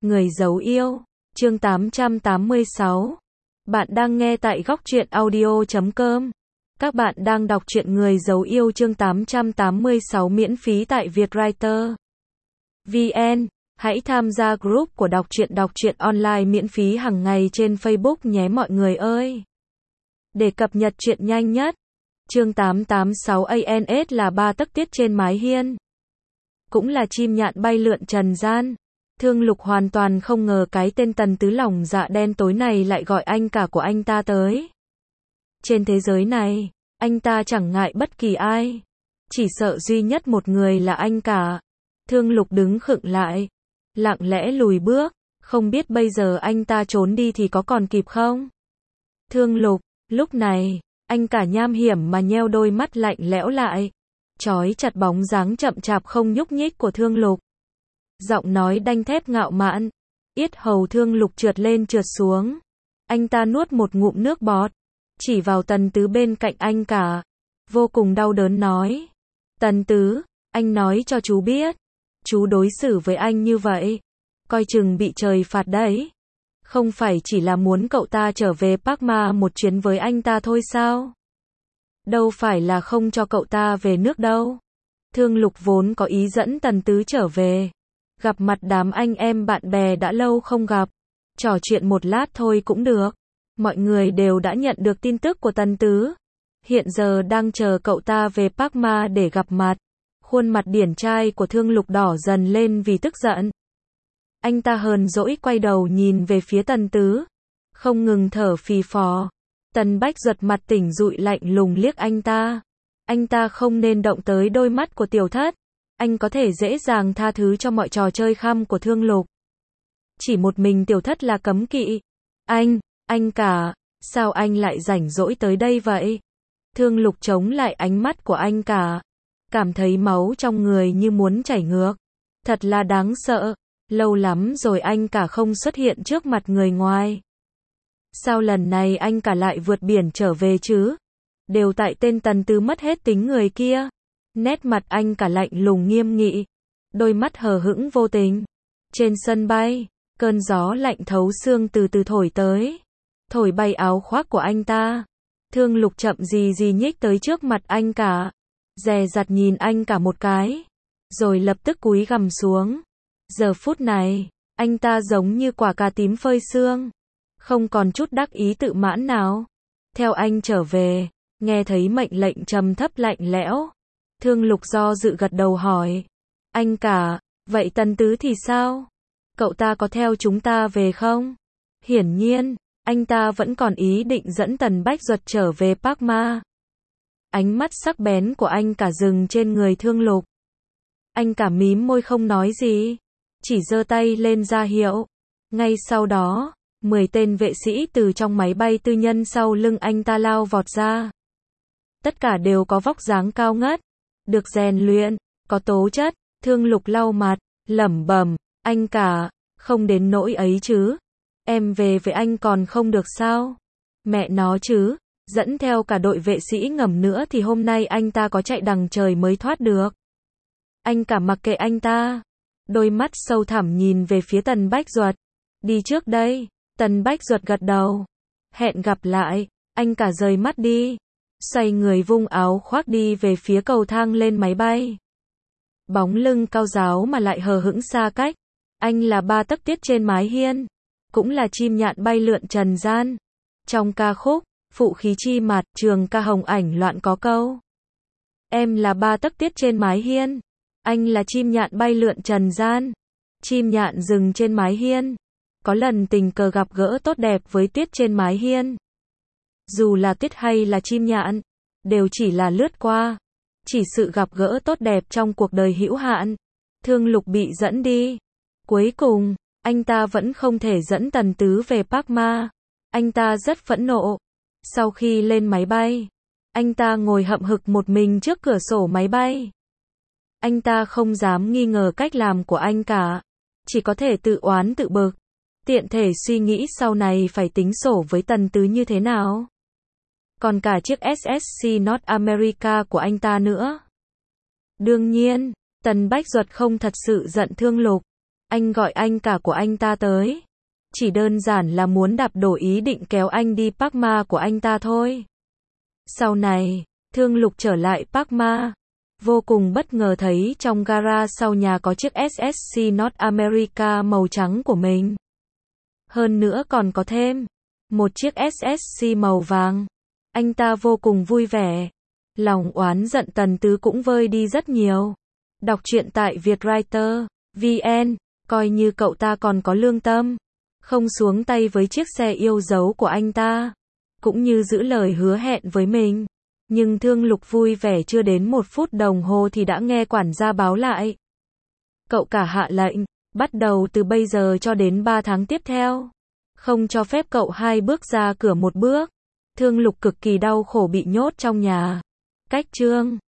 Người giấu yêu, chương 886. Bạn đang nghe tại góc truyện audio.com. Các bạn đang đọc truyện Người giấu yêu chương 886 miễn phí tại Vietwriter VN. Hãy tham gia group của đọc truyện online miễn phí hàng ngày trên Facebook nhé mọi người ơi. Để cập nhật truyện nhanh nhất. Chương 886 ANS là ba tấc tiết trên mái hiên. Cũng là chim nhạn bay lượn trần gian. Thương Lục hoàn toàn không ngờ cái tên Tần Tứ lòng dạ đen tối này lại gọi anh cả của anh ta tới. Trên thế giới này, anh ta chẳng ngại bất kỳ ai. Chỉ sợ duy nhất một người là anh cả. Thương Lục đứng khựng lại. Lặng lẽ lùi bước. Không biết bây giờ anh ta trốn đi thì có còn kịp không? Thương Lục, lúc này, anh cả nham hiểm mà nheo đôi mắt lạnh lẽo lại. Trói chặt bóng dáng chậm chạp không nhúc nhích của Thương Lục. Giọng nói đanh thép ngạo mạn. Yết hầu Thương Lục trượt lên trượt xuống. Anh ta nuốt một ngụm nước bọt. Chỉ vào Tần Tứ bên cạnh anh cả. Vô cùng đau đớn nói. Tần Tứ, anh nói cho chú biết. Chú đối xử với anh như vậy. Coi chừng bị trời phạt đấy. Không phải chỉ là muốn cậu ta trở về Park Ma một chuyến với anh ta thôi sao? Đâu phải là không cho cậu ta về nước đâu. Thương Lục vốn có ý dẫn Tần Tứ trở về. Gặp mặt đám anh em bạn bè đã lâu không gặp. Trò chuyện một lát thôi cũng được. Mọi người đều đã nhận được tin tức của Tần Tứ. Hiện giờ đang chờ cậu ta về Park Ma để gặp mặt. Khuôn mặt điển trai của Thương Lục đỏ dần lên vì tức giận. Anh ta hờn dỗi quay đầu nhìn về phía Tần Tứ. Không ngừng thở phì phò. Tần Bách Duật mặt tỉnh dụi lạnh lùng liếc anh ta. Anh ta không nên động tới đôi mắt của tiểu thất. Anh có thể dễ dàng tha thứ cho mọi trò chơi khăm của Thương Lục. Chỉ một mình tiểu thất là cấm kỵ. Anh cả, sao anh lại rảnh rỗi tới đây vậy? Thương Lục chống lại ánh mắt của anh cả. Cảm thấy máu trong người như muốn chảy ngược. Thật là đáng sợ. Lâu lắm rồi anh cả không xuất hiện trước mặt người ngoài. Sao lần này anh cả lại vượt biển trở về chứ? Đều tại tên Tần Tứ mất hết tính người kia. Nét mặt anh cả lạnh lùng nghiêm nghị. Đôi mắt hờ hững vô tình. Trên sân bay, cơn gió lạnh thấu xương từ từ thổi tới. Thổi bay áo khoác của anh ta. Thương Lục chậm gì nhích tới trước mặt anh cả. Dè dặt nhìn anh cả một cái. Rồi lập tức cúi gằm xuống. Giờ phút này, anh ta giống như quả cà tím phơi sương. Không còn chút đắc ý tự mãn nào. Theo anh trở về, nghe thấy mệnh lệnh trầm thấp lạnh lẽo. Thương Lục do dự gật đầu hỏi. Anh cả, vậy Tần Tứ thì sao? Cậu ta có theo chúng ta về không? Hiển nhiên, anh ta vẫn còn ý định dẫn Tần Bách Duật trở về Park Ma. Ánh mắt sắc bén của anh cả dừng trên người Thương Lục. Anh cả mím môi không nói gì. Chỉ giơ tay lên ra hiệu. Ngay sau đó, 10 tên vệ sĩ từ trong máy bay tư nhân sau lưng anh ta lao vọt ra. Tất cả đều có vóc dáng cao ngất. Được rèn luyện, có tố chất. Thương Lục lau mặt, lẩm bẩm, anh cả, không đến nỗi ấy chứ. Em về với anh còn không được sao? Mẹ nó chứ, dẫn theo cả đội vệ sĩ ngầm nữa thì hôm nay anh ta có chạy đằng trời mới thoát được. Anh cả mặc kệ anh ta. Đôi mắt sâu thẳm nhìn về phía Tần Bách Duật. Đi trước đây. Tần Bách Duật gật đầu. Hẹn gặp lại. Anh cả rời mắt đi. Xoay người vung áo khoác đi về phía cầu thang lên máy bay. Bóng lưng cao ráo mà lại hờ hững xa cách. Anh là ba tấc tiết trên mái hiên. Cũng là chim nhạn bay lượn trần gian. Trong ca khúc, Phụ khí chi mặt, trường ca hồng ảnh loạn có câu. Em là ba tấc tiết trên mái hiên. Anh là chim nhạn bay lượn trần gian. Chim nhạn dừng trên mái hiên. Có lần tình cờ gặp gỡ tốt đẹp với tuyết trên mái hiên. Dù là tuyết hay là chim nhạn, đều chỉ là lướt qua. Chỉ sự gặp gỡ tốt đẹp trong cuộc đời hữu hạn. Thương Lục bị dẫn đi. Cuối cùng, anh ta vẫn không thể dẫn Tần Tứ về Park Ma. Anh ta rất phẫn nộ. Sau khi lên máy bay, anh ta ngồi hậm hực một mình trước cửa sổ máy bay. Anh ta không dám nghi ngờ cách làm của anh cả. Chỉ có thể tự oán tự bực. Tiện thể suy nghĩ sau này phải tính sổ với Tần Tứ như thế nào. Còn cả chiếc SSC North America của anh ta nữa. Đương nhiên, Tần Bách Duật không thật sự giận Thương Lục. Anh gọi anh cả của anh ta tới. Chỉ đơn giản là muốn đạp đổ ý định kéo anh đi Parkma của anh ta thôi. Sau này, Thương Lục trở lại Parkma. Vô cùng bất ngờ thấy trong gara sau nhà có chiếc SSC North America màu trắng của mình. Hơn nữa còn có thêm một chiếc SSC màu vàng. Anh ta vô cùng vui vẻ. Lòng oán giận Tần Tứ cũng vơi đi rất nhiều. Đọc truyện tại Vietwriter VN, coi như cậu ta còn có lương tâm. Không xuống tay với chiếc xe yêu dấu của anh ta. Cũng như giữ lời hứa hẹn với mình. Nhưng Thương Lục vui vẻ chưa đến 1 phút đồng hồ thì đã nghe quản gia báo lại. Cậu cả hạ lệnh, bắt đầu từ bây giờ cho đến 3 tháng tiếp theo. Không cho phép cậu 2 bước ra cửa 1 bước. Thương Lục cực kỳ đau khổ bị nhốt trong nhà. Cách chương